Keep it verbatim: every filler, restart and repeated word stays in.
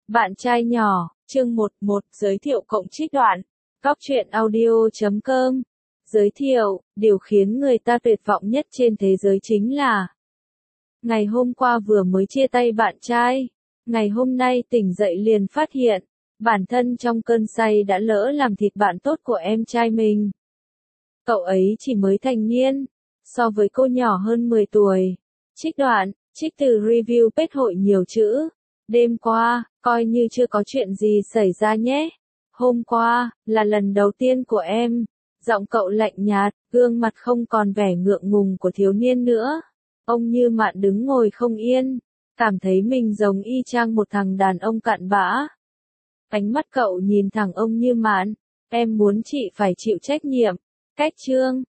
Bạn trai nhỏ, chương một một, giới thiệu cộng trích đoạn. Góc truyện audio chấm com. Giới thiệu, điều khiến người ta tuyệt vọng nhất trên thế giới chính là ngày hôm qua vừa mới chia tay bạn trai. Ngày hôm nay tỉnh dậy liền phát hiện, bản thân trong cơn say đã lỡ làm thịt bạn tốt của em trai mình. Cậu ấy chỉ mới thành niên, so với cô nhỏ hơn mười tuổi. Trích đoạn, trích từ review page hội nhiều chữ. Đêm qua, coi như chưa có chuyện gì xảy ra nhé. Hôm qua, là lần đầu tiên của em. Giọng cậu lạnh nhạt, gương mặt không còn vẻ ngượng ngùng của thiếu niên nữa. Ông Như Mạn đứng ngồi không yên, cảm thấy mình giống y chang một thằng đàn ông cặn bã. Ánh mắt cậu nhìn thẳng ông Như Mạn, em muốn chị phải chịu trách nhiệm. Cách chương,